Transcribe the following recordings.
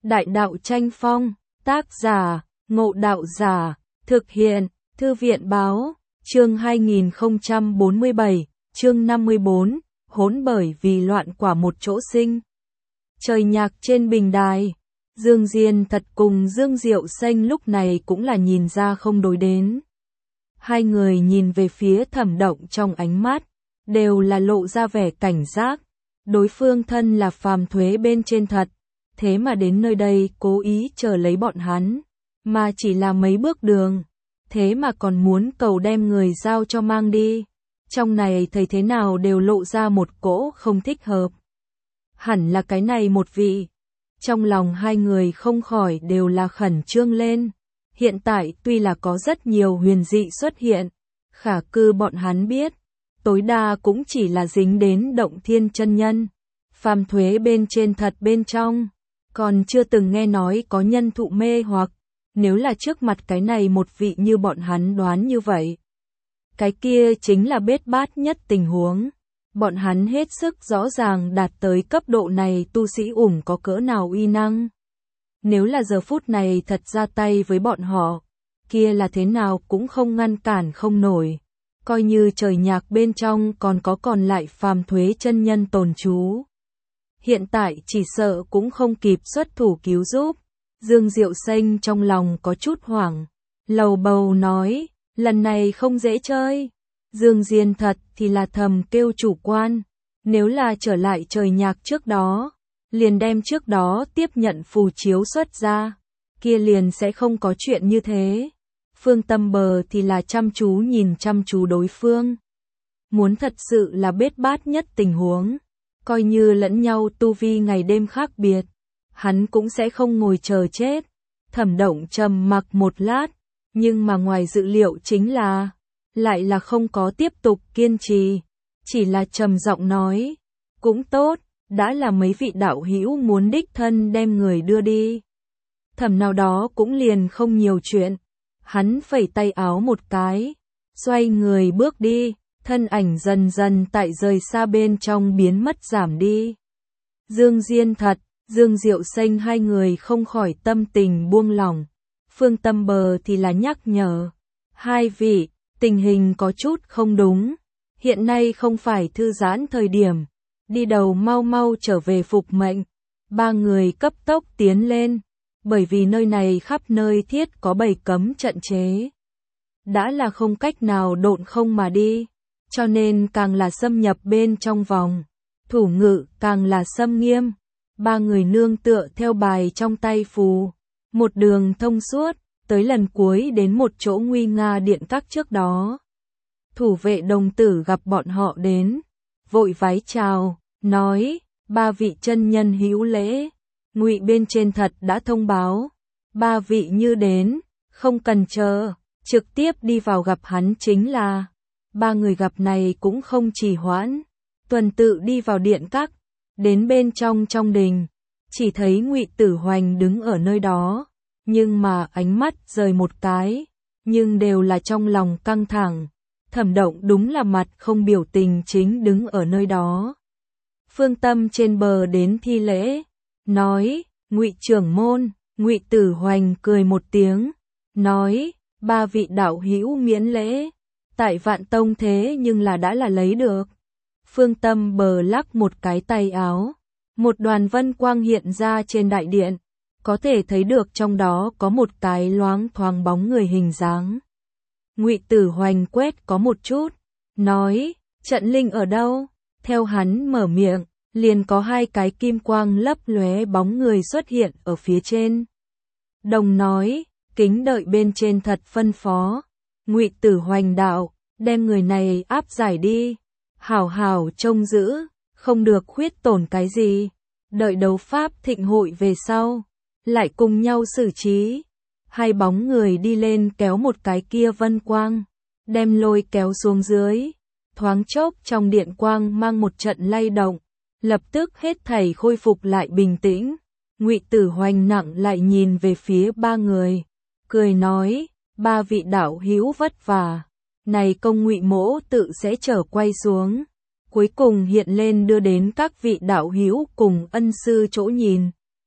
Đại đạo tranh phong, tác giả, Ngộ Đạo Giả, thực hiện, Thư viện báo, chương 2047, chương 54, hỗn bởi vì loạn quả một chỗ sinh. Trời nhạc trên bình đài, Dương Diên Thật cùng Dương Diệu Xanh lúc này cũng là nhìn ra không đối đến. Hai người nhìn về phía Thẩm Động trong ánh mắt, đều là lộ ra vẻ cảnh giác. Đối phương thân là phàm thuế bên trên thật, thế mà đến nơi đây cố ý chờ lấy bọn hắn, mà chỉ là mấy bước đường, thế mà còn muốn cầu đem người giao cho mang đi. Trong này thấy thế nào đều lộ ra một cỗ không thích hợp. Hẳn là cái này một vị. Trong lòng hai người không khỏi đều là khẩn trương lên. Hiện tại tuy là có rất nhiều huyền dị xuất hiện, khả cư bọn hắn biết, tối đa cũng chỉ là dính đến Động Thiên chân nhân, phàm thuế bên trên thật bên trong, còn chưa từng nghe nói có nhân thụ mê hoặc. Nếu là trước mặt cái này một vị như bọn hắn đoán như vậy, cái kia chính là bết bát nhất tình huống. Bọn hắn hết sức rõ ràng đạt tới cấp độ này tu sĩ ủng có cỡ nào uy năng. Nếu là giờ phút này thật ra tay với bọn họ, kia là thế nào cũng không ngăn cản không nổi. Coi như trời nhạc bên trong còn lại phàm thuế chân nhân tồn trú. Hiện tại chỉ sợ cũng không kịp xuất thủ cứu giúp. Dương Diệu Xanh trong lòng có chút hoảng, lầu bầu nói, lần này không dễ chơi. Dương Diên Thật thì là thầm kêu chủ quan, nếu là trở lại trời nhạc trước đó, liền đem trước đó tiếp nhận phù chiếu xuất ra, kia liền sẽ không có chuyện như thế. Phương Tâm Bờ thì là chăm chú nhìn chăm chú đối phương. Muốn thật sự là bết bát nhất tình huống, coi như lẫn nhau tu vi ngày đêm khác biệt, hắn cũng sẽ không ngồi chờ chết. Thẩm Động trầm mặc một lát, nhưng mà ngoài dự liệu chính là, lại là không có tiếp tục kiên trì, chỉ là trầm giọng nói, cũng tốt, đã là mấy vị đạo hữu muốn đích thân đem người đưa đi. Thẩm nào đó cũng liền không nhiều chuyện, hắn phẩy tay áo một cái, xoay người bước đi, thân ảnh dần dần tại rời xa bên trong biến mất giảm đi. Dương Diên Thật, Dương Diệu Xanh hai người không khỏi tâm tình buông lỏng. Phương Tâm Bờ thì là nhắc nhở, hai vị, tình hình có chút không đúng, hiện nay không phải thư giãn thời điểm, đi đầu mau mau trở về phục mệnh. Ba người cấp tốc tiến lên, bởi vì nơi này khắp nơi thiết có bày cấm trận chế, đã là không cách nào độn không mà đi, cho nên càng là xâm nhập bên trong vòng, thủ ngự càng là xâm nghiêm. Ba người nương tựa theo bài trong tay phù, một đường thông suốt, tới lần cuối đến một chỗ nguy nga điện các trước đó. Thủ vệ đồng tử gặp bọn họ đến, vội vái chào, nói, ba vị chân nhân hữu lễ, Ngụy bên trên thật đã thông báo, ba vị như đến, không cần chờ, trực tiếp đi vào gặp hắn chính là. Ba người gặp này cũng không trì hoãn, tuần tự đi vào điện các. Đến bên trong đình, chỉ thấy Ngụy Tử Hoành đứng ở nơi đó, nhưng mà ánh mắt rời một cái, nhưng đều là trong lòng căng thẳng. Thẩm Động đúng là mặt không biểu tình chính đứng ở nơi đó. Phương Tâm trên bờ đến thi lễ, nói, Ngụy trưởng môn. Ngụy Tử Hoành cười một tiếng, nói, ba vị đạo hữu miễn lễ, tại Vạn Tông thế nhưng là đã là lấy được. Phương Tâm Bờ lắc một cái tay áo, một đoàn vân quang hiện ra trên đại điện, có thể thấy được trong đó có một cái loáng thoáng bóng người hình dáng. Ngụy Tử Hoành quét có một chút, nói, trận linh ở đâu? Theo hắn mở miệng, liền có hai cái kim quang lấp lóe bóng người xuất hiện ở phía trên. Đồng nói, kính đợi bên trên thật phân phó. Ngụy Tử Hoành đạo, đem người này áp giải đi. Hảo hảo trông giữ, không được khuyết tổn cái gì, đợi đấu pháp thịnh hội về sau, lại cùng nhau xử trí. Hai bóng người đi lên kéo một cái kia vân quang, đem lôi kéo xuống dưới, thoáng chốc trong điện quang mang một trận lay động, lập tức hết thảy khôi phục lại bình tĩnh. Ngụy Tử Hoành nặng lại nhìn về phía ba người, cười nói, ba vị đạo hữu vất vả. Này công Ngụy mỗ tự sẽ trở quay xuống, cuối cùng hiện lên đưa đến các vị đạo hữu cùng ân sư chỗ nhìn.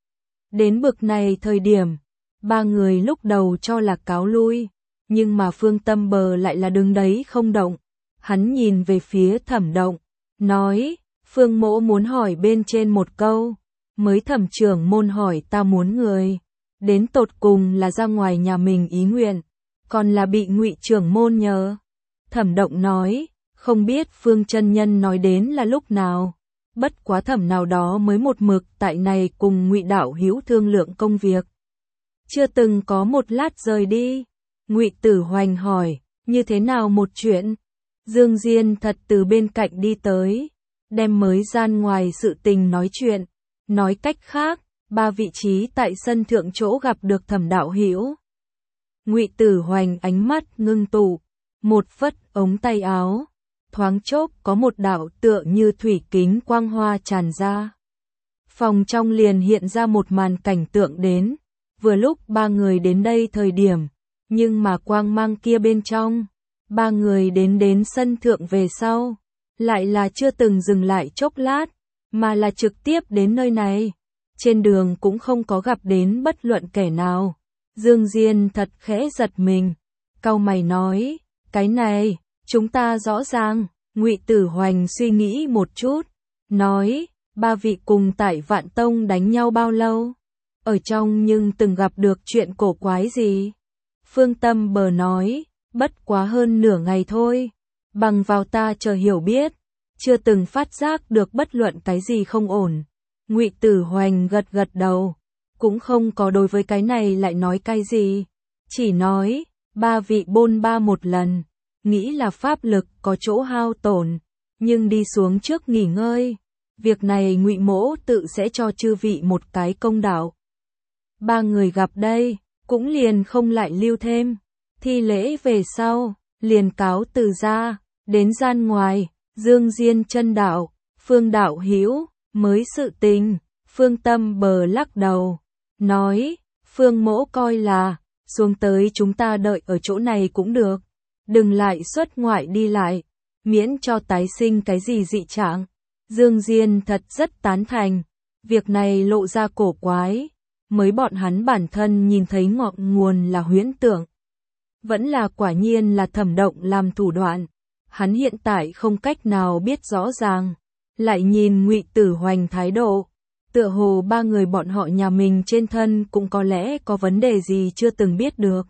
Đến bực này thời điểm, ba người lúc đầu cho là cáo lui, nhưng mà Phương Tâm Bờ lại là đứng đấy không động. Hắn nhìn về phía Thẩm Động, nói, Phương Mỗ muốn hỏi bên trên một câu, mới Thẩm trưởng môn hỏi ta muốn người, đến tột cùng là ra ngoài nhà mình ý nguyện, còn là bị Ngụy trưởng môn nhờ. Thẩm Động nói, không biết Phương chân nhân nói đến là lúc nào, bất quá Thẩm nào đó mới một mực tại này cùng Ngụy đạo hữu thương lượng công việc. Chưa từng có một lát rời đi. Ngụy Tử Hoành hỏi, như thế nào một chuyện? Dương Diên thật từ bên cạnh đi tới, đem mới gian ngoài sự tình nói chuyện. Nói cách khác, ba vị trí tại sân thượng chỗ gặp được Thẩm đạo hữu. Ngụy Tử Hoành ánh mắt ngưng tụ, một phất ống tay áo, thoáng chốc có một đạo tựa như thủy kính quang hoa tràn ra. Phòng trong liền hiện ra một màn cảnh tượng đến, vừa lúc ba người đến đây thời điểm, nhưng mà quang mang kia bên trong, ba người đến sân thượng về sau, lại là chưa từng dừng lại chốc lát, mà là trực tiếp đến nơi này. Trên đường cũng không có gặp đến bất luận kẻ nào. Dương Diên thật khẽ giật mình, cau mày nói, cái này, chúng ta rõ ràng. Ngụy Tử Hoành suy nghĩ một chút, nói, ba vị cùng tại Vạn Tông đánh nhau bao lâu? Ở trong nhưng từng gặp được chuyện cổ quái gì? Phương Tâm Bờ nói, bất quá hơn nửa ngày thôi, bằng vào ta chờ hiểu biết, chưa từng phát giác được bất luận cái gì không ổn. Ngụy Tử Hoành gật gật đầu, cũng không có đối với cái này lại nói cái gì, chỉ nói, ba vị bôn ba một lần, nghĩ là pháp lực có chỗ hao tổn, nhưng đi xuống trước nghỉ ngơi, việc này Ngụy Mỗ tự sẽ cho chư vị một cái công đạo. Ba người gặp đây, cũng liền không lại lưu thêm, thi lễ về sau, liền cáo từ ra, đến gian ngoài, Dương Diên chân đạo, Phương đạo hữu, mới sự tình. Phương Tâm Bờ lắc đầu, nói, Phương Mỗ coi là, xuống tới chúng ta đợi ở chỗ này cũng được, đừng lại xuất ngoại đi lại, miễn cho tái sinh cái gì dị trạng. Dương Diên thật rất tán thành, việc này lộ ra cổ quái, mới bọn hắn bản thân nhìn thấy ngọn nguồn là huyễn tưởng. Vẫn là quả nhiên là Thẩm Động làm thủ đoạn, hắn hiện tại không cách nào biết rõ ràng, lại nhìn Ngụy Tử Hoành thái độ, tựa hồ ba người bọn họ nhà mình trên thân cũng có lẽ có vấn đề gì chưa từng biết được.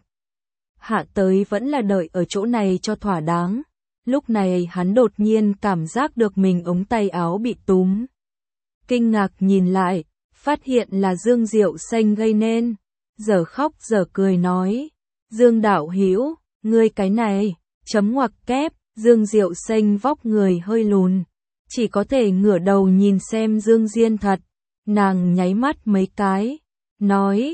Hạ tới vẫn là đợi ở chỗ này cho thỏa đáng, lúc này hắn đột nhiên cảm giác được mình ống tay áo bị túm. Kinh ngạc nhìn lại, phát hiện là Dương Diệu Xanh gây nên, giờ khóc giờ cười nói, Dương đạo hữu, ngươi cái này, chấm ngoặc kép. Dương Diệu Xanh vóc người hơi lùn, chỉ có thể ngửa đầu nhìn xem Dương Diên thật, nàng nháy mắt mấy cái, nói,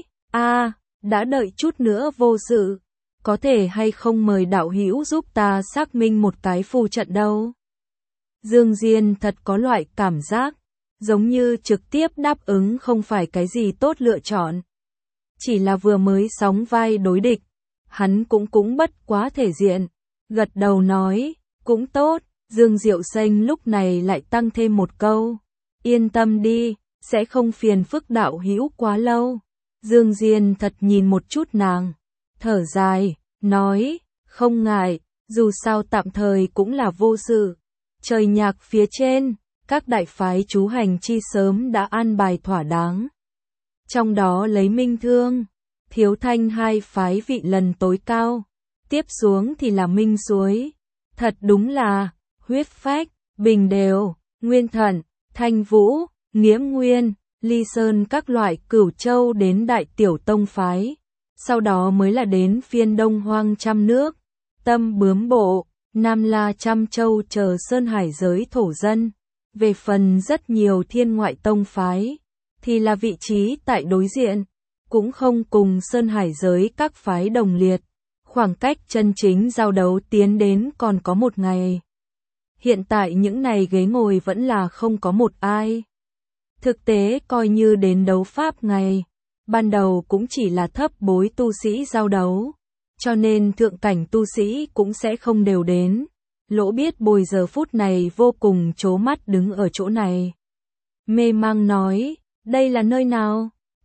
đã đợi chút nữa vô sự, có thể hay không mời đạo hữu giúp ta xác minh một cái phù trận đâu. Dương Diên thật có loại cảm giác, giống như trực tiếp đáp ứng không phải cái gì tốt lựa chọn. Chỉ là vừa mới sóng vai đối địch, hắn cũng bất quá thể diện, gật đầu nói, cũng tốt. Dương Diệu Xanh lúc này lại tăng thêm một câu, yên tâm đi, sẽ không phiền phức đạo hữu quá lâu. Dương Diên thật nhìn một chút nàng, thở dài, nói, không ngại, dù sao tạm thời cũng là vô sự. Trời nhạc phía trên, các đại phái chú hành chi sớm đã an bài thỏa đáng. Trong đó lấy Minh Thương, Thiếu Thanh hai phái vị lần tối cao, tiếp xuống thì là Minh Suối. Thật đúng là Huyết Phách, Bình Đều, Nguyên Thận, Thanh Vũ, Nghiễm Nguyên, Ly Sơn các loại Cửu Châu đến Đại Tiểu Tông phái, sau đó mới là đến phiên Đông Hoang Trăm Nước, Tâm Bướm Bộ, Nam La Trăm Châu chờ Sơn Hải giới thổ dân. Về phần rất nhiều thiên ngoại tông phái, thì là vị trí tại đối diện, cũng không cùng Sơn Hải giới các phái đồng liệt, khoảng cách chân chính giao đấu tiến đến còn có một ngày. Hiện tại những này ghế ngồi vẫn là không có một ai. Thực tế coi như đến đấu pháp ngày, ban đầu cũng chỉ là thấp bối tu sĩ giao đấu, cho nên thượng cảnh tu sĩ cũng sẽ không đều đến. Lỗ Biết Bồi giờ phút này vô cùng trố mắt đứng ở chỗ này. Mê mang nói, đây là nơi nào?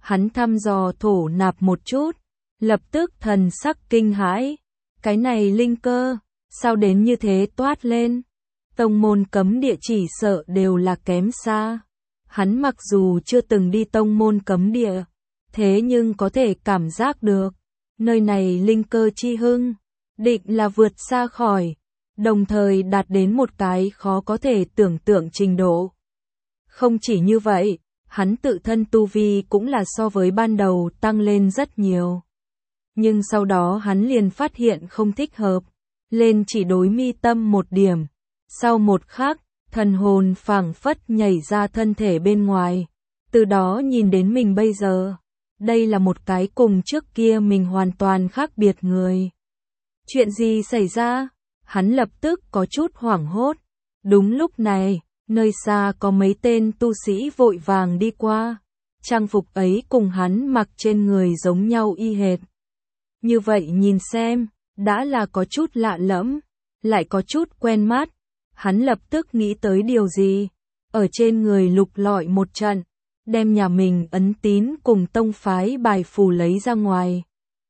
Hắn thăm dò thổ nạp một chút, lập tức thần sắc kinh hãi. Cái này linh cơ, sao đến như thế toát lên? Tông môn cấm địa chỉ sợ đều là kém xa. Hắn mặc dù chưa từng đi tông môn cấm địa, thế nhưng có thể cảm giác được, nơi này linh cơ chi hưng, định là vượt xa khỏi, đồng thời đạt đến một cái khó có thể tưởng tượng trình độ. Không chỉ như vậy, hắn tự thân tu vi cũng là so với ban đầu tăng lên rất nhiều. Nhưng sau đó hắn liền phát hiện không thích hợp, lên chỉ đối mi tâm một điểm. Sau một khắc, thần hồn phảng phất nhảy ra thân thể bên ngoài, từ đó nhìn đến mình bây giờ. Đây là một cái cùng trước kia mình hoàn toàn khác biệt người. Chuyện gì xảy ra? Hắn lập tức có chút hoảng hốt. Đúng lúc này, nơi xa có mấy tên tu sĩ vội vàng đi qua. Trang phục ấy cùng hắn mặc trên người giống nhau y hệt. Như vậy nhìn xem, đã là có chút lạ lẫm, lại có chút quen mắt. Hắn lập tức nghĩ tới điều gì, ở trên người lục lọi một trận, đem nhà mình ấn tín cùng tông phái bài phù lấy ra ngoài.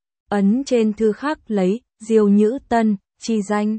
Ấn trên thư khắc lấy, Diêu Nhữ Tân, chi danh.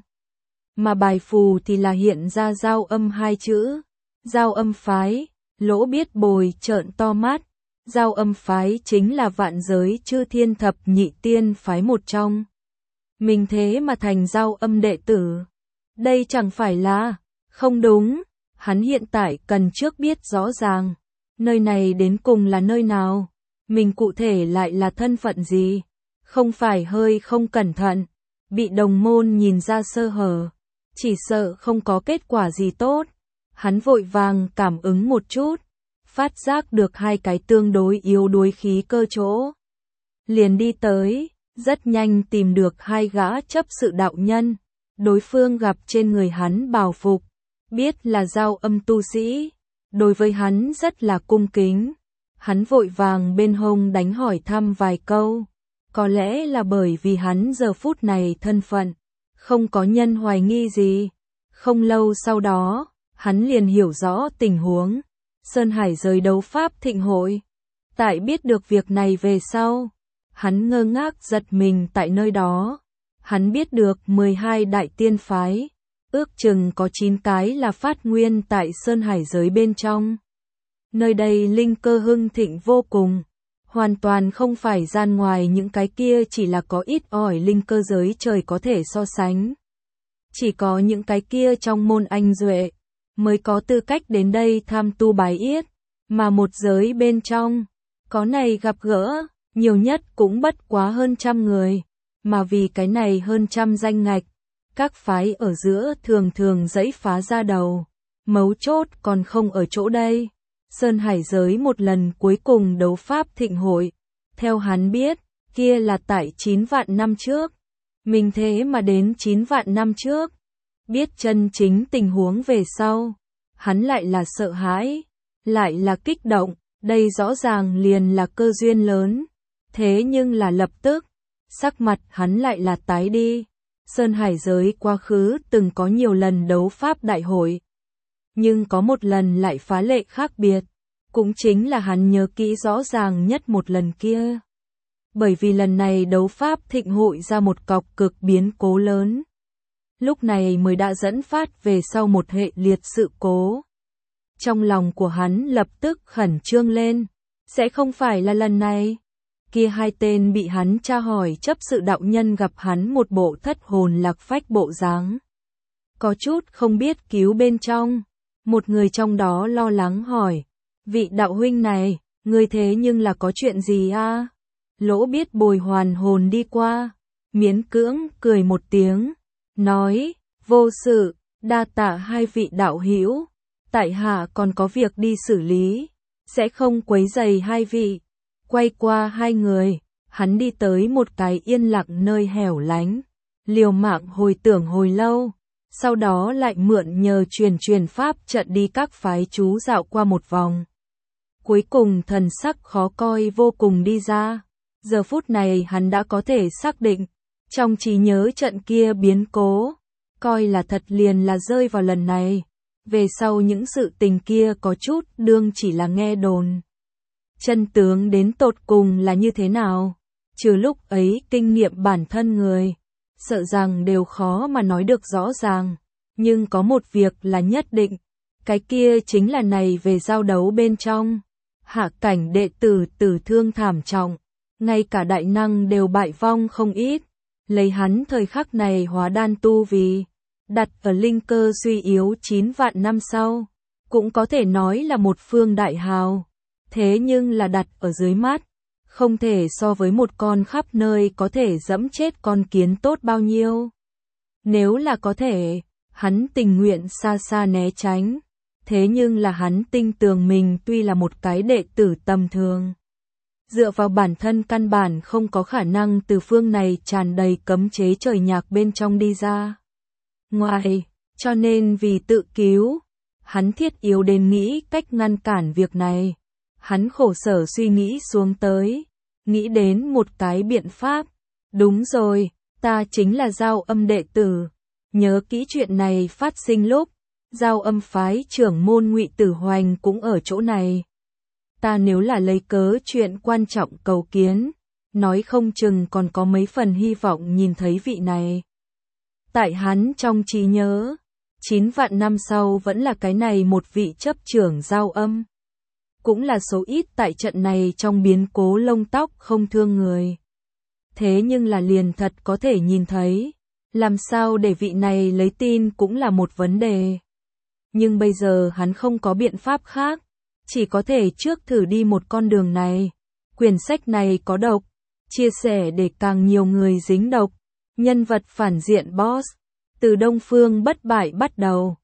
Mà bài phù thì là hiện ra giao âm hai chữ, giao âm phái, Lỗ Biết Bồi trợn to mắt. Giao âm phái chính là vạn giới chư thiên thập nhị tiên phái một trong. Mình thế mà thành giao âm đệ tử. Đây chẳng phải là, không đúng, hắn hiện tại cần trước biết rõ ràng, nơi này đến cùng là nơi nào, mình cụ thể lại là thân phận gì, không phải hơi không cẩn thận, bị đồng môn nhìn ra sơ hở, chỉ sợ không có kết quả gì tốt. Hắn vội vàng cảm ứng một chút, phát giác được hai cái tương đối yếu đuối khí cơ chỗ. Liền đi tới, rất nhanh tìm được hai gã chấp sự đạo nhân. Đối phương gặp trên người hắn bào phục, biết là giao âm tu sĩ, đối với hắn rất là cung kính. Hắn vội vàng bên hông đánh hỏi thăm vài câu, có lẽ là bởi vì hắn giờ phút này thân phận, không có nhân hoài nghi gì. Không lâu sau đó, hắn liền hiểu rõ tình huống, Sơn Hải giới đấu pháp thịnh hội. Tại biết được việc này về sau, hắn ngơ ngác giật mình tại nơi đó. Hắn biết được 12 đại tiên phái, ước chừng có 9 cái là phát nguyên tại Sơn Hải giới bên trong. Nơi đây linh cơ hưng thịnh vô cùng, hoàn toàn không phải gian ngoài những cái kia chỉ là có ít ỏi linh cơ giới trời có thể so sánh. Chỉ có những cái kia trong môn anh duệ mới có tư cách đến đây tham tu bái yết, mà một giới bên trong, có này gặp gỡ, nhiều nhất cũng bất quá hơn 100 người. Mà vì cái này hơn 100 danh ngạch, các phái ở giữa thường thường dãy phá ra đầu, mấu chốt còn không ở chỗ đây. Sơn Hải giới một lần cuối cùng đấu pháp thịnh hội, theo hắn biết, kia là tại 9 vạn năm trước. Mình thế mà đến 9 vạn năm trước, biết chân chính tình huống về sau, hắn lại là sợ hãi, lại là kích động, đây rõ ràng liền là cơ duyên lớn. Thế nhưng là lập tức, sắc mặt hắn lại là tái đi. Sơn Hải giới quá khứ từng có nhiều lần đấu pháp đại hội, nhưng có một lần lại phá lệ khác biệt, cũng chính là hắn nhớ kỹ rõ ràng nhất một lần kia. Bởi vì lần này đấu pháp thịnh hội ra một cọc cực biến cố lớn. Lúc này mới đã dẫn phát về sau một hệ liệt sự cố. Trong lòng của hắn lập tức khẩn trương lên, sẽ không phải là lần này. Kia hai tên bị hắn tra hỏi chấp sự đạo nhân gặp hắn một bộ thất hồn lạc phách bộ dáng, có chút không biết cứu bên trong. Một người trong đó lo lắng hỏi, vị đạo huynh này, người thế nhưng là có chuyện gì a? Lỗ Biết Bồi hoàn hồn đi qua, miễn cưỡng cười một tiếng, nói, vô sự, đa tạ hai vị đạo hữu, tại hạ còn có việc đi xử lý, sẽ không quấy rầy hai vị. Quay qua hai người, hắn đi tới một cái yên lặng nơi hẻo lánh, liều mạng hồi tưởng hồi lâu, sau đó lại mượn nhờ truyền pháp trận đi các phái chú dạo qua một vòng. Cuối cùng thần sắc khó coi vô cùng đi ra, giờ phút này hắn đã có thể xác định, trong trí nhớ trận kia biến cố, coi là thật liền là rơi vào lần này, về sau những sự tình kia có chút đương chỉ là nghe đồn. chân tướng đến tột cùng là như thế nào. Trừ lúc ấy kinh nghiệm bản thân người, sợ rằng đều khó mà nói được rõ ràng. Nhưng có một việc là nhất định, cái kia chính là này về giao đấu bên trong. Hạ cảnh đệ tử tử thương thảm trọng, ngay cả đại năng đều bại vong không ít. Lấy hắn thời khắc này hóa đan tu vì, đặt ở linh cơ suy yếu 9 vạn năm sau, cũng có thể nói là một phương đại hào. Thế nhưng là đặt ở dưới mắt, không thể so với một con khắp nơi có thể dẫm chết con kiến tốt bao nhiêu. Nếu là có thể, hắn tình nguyện xa xa né tránh. Thế nhưng là hắn tin tưởng mình tuy là một cái đệ tử tầm thường, dựa vào bản thân căn bản không có khả năng từ phương này tràn đầy cấm chế trời nhạc bên trong đi ra ngoài, cho nên vì tự cứu, hắn thiết yếu đến nghĩ cách ngăn cản việc này. Hắn khổ sở suy nghĩ xuống tới, nghĩ đến một cái biện pháp. Đúng rồi, ta chính là Giao Âm đệ tử. Nhớ kỹ chuyện này phát sinh lúc Giao Âm phái trưởng môn Ngụy Tử Hoành cũng ở chỗ này. Ta nếu là lấy cớ chuyện quan trọng cầu kiến, nói không chừng còn có mấy phần hy vọng nhìn thấy vị này. Tại hắn trong trí nhớ, 9 vạn năm sau vẫn là cái này một vị chấp trưởng Giao Âm. Cũng là số ít tại trận này trong biến cố lông tóc không thương người. Thế nhưng là liền thật có thể nhìn thấy, làm sao để vị này lấy tin cũng là một vấn đề. Nhưng bây giờ hắn không có biện pháp khác, chỉ có thể trước thử đi một con đường này. Quyển sách này có độc, chia sẻ để càng nhiều người dính độc. Nhân vật phản diện boss, từ Đông Phương bất bại bắt đầu.